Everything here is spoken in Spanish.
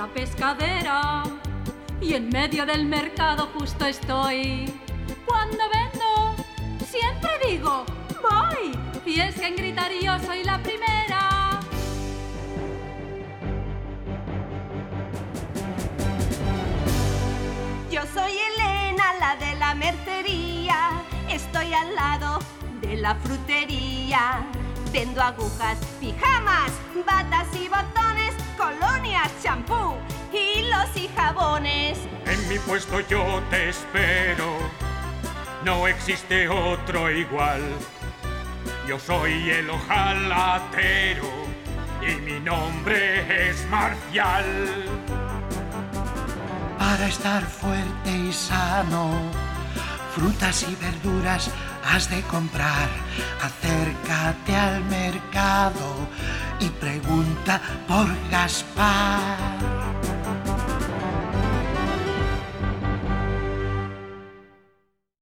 una pescadera y en medio del mercado justo estoy. Cuando vendo, siempre digo, voy. Y es que en gritar yo soy la primera. Yo soy Elena, la de la mercería. Estoy al lado de la frutería. Vendo agujas, pijamas, batas y botones, colonias, champú, hilos y jabones. En mi puesto yo te espero, no existe otro igual. Yo soy el hojalatero y mi nombre es Marcial. Para estar fuerte y sano, frutas y verduras has de comprar. Acércate al mercado y pregunta por Gaspar.